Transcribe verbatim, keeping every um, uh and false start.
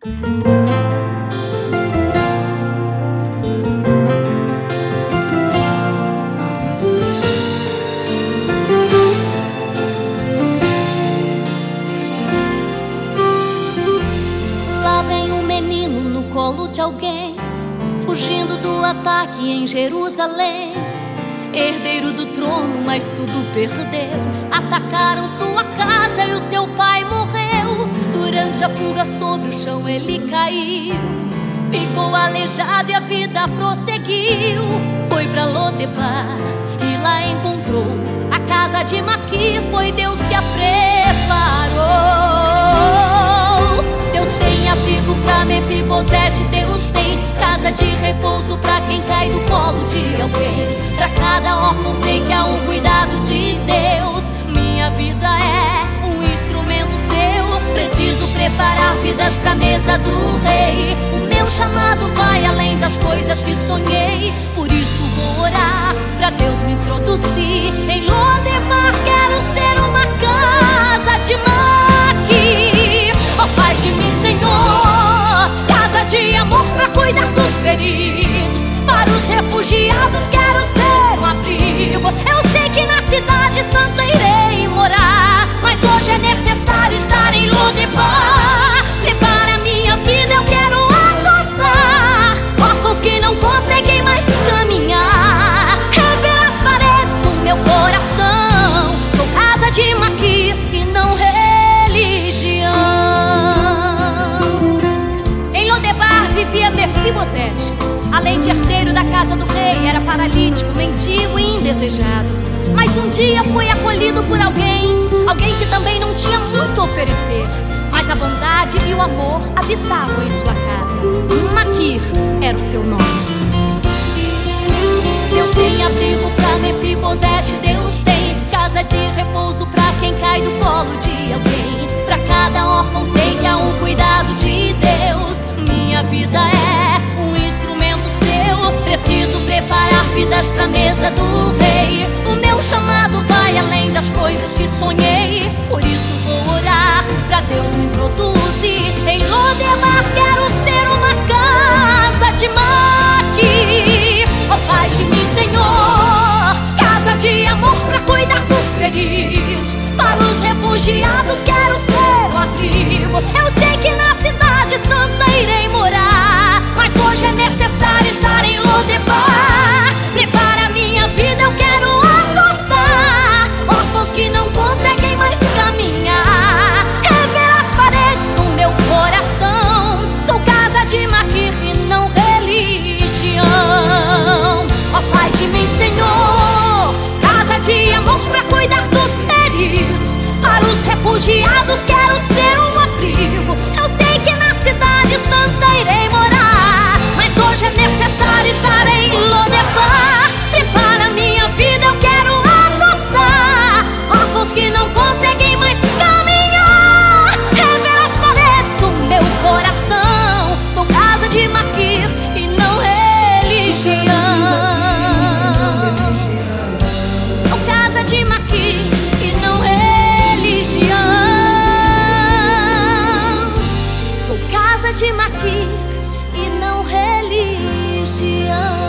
Lá vem um menino no colo de alguém, fugindo do ataque em Jerusalém. Herdeiro do trono, mas tudo perdeu. Atacaram sua casa e o seu pai morreu. Durante a fuga sobre o chão ele caiu, ficou aleijado e a vida prosseguiu. Foi pra Lodebar e lá encontrou a casa de Maquir. Foi Deus que a preparou. Deus tem abrigo pra Mefibosete, Deus tem casa de repouso pra quem cai do colo de alguém. Pra cada órfão sei que há um cuidado de Deus. Minha vida é um instrumento seu. Preciso preparar vidas pra mesa do rei. O meu chamado vai além das coisas que sonhei. Por isso vou orar pra Deus me introduzir. Em Lodebar quero ser uma casa de Maquir. Ó Pai de mim, Senhor, casa de amor pra cuidar dos feridos. Para os refugiados quero ser um abrigo. Eu sei que na cidade santa irei morar, mas hoje é necessário estar em Lodebar. Prepara minha vida, eu quero adotar órfãos que não conseguem mais caminhar. Rever as paredes do meu coração. Sou casa de Maquir e não religião. Em Lodebar vivia Mefibosete. Além de herdeiro da casa do rei, era paralítico, mendigo e indesejado. Mas um dia foi acolhido por alguém, alguém que também não tinha muito a oferecer, mas a bondade e o amor habitavam em sua casa. Maquir era o seu nome. Deus tem abrigo pra Mefibosete, Deus tem casa de repouso pra quem cai do colo de alguém. Pra cada órfão sei que há um cuidado de Deus. Minha vida é um instrumento seu. Preciso preparar vidas pra mesa do rei. O meu chamado vai além das coisas que sonhei. Por isso vou orar pra Deus me introduzir. Em Lodebar quero ser uma casa de Maquir. Ó Pai de mim, Senhor, casa de amor pra cuidar dos feridos. Para os refugiados quero ser um abrigo. Eu sei que na cidade santa irei morar, mas hoje é necessário estar em Lodebar. Prepara minha vida, eu quero adotar órfãos que não conseguem mais caminhar. Rever as paredes do meu coração. Sou casa de Maquir e não religião. Ó Pai de mim, Senhor, casa de amor pra cuidar dos feridos. Para os refugiados quero ser um abrigo. Eu sei que na cidade santa irei morar, mas hoje é necessário estar em Lodebar. Prepara minha vida, eu quero adotar órfãos que não conseguem mais caminhar. Rever as paredes do meu coração. Sou casa de Maquir e não religião. Sou casa de Maquir e não religião. Sou casa de Maquir e não religião.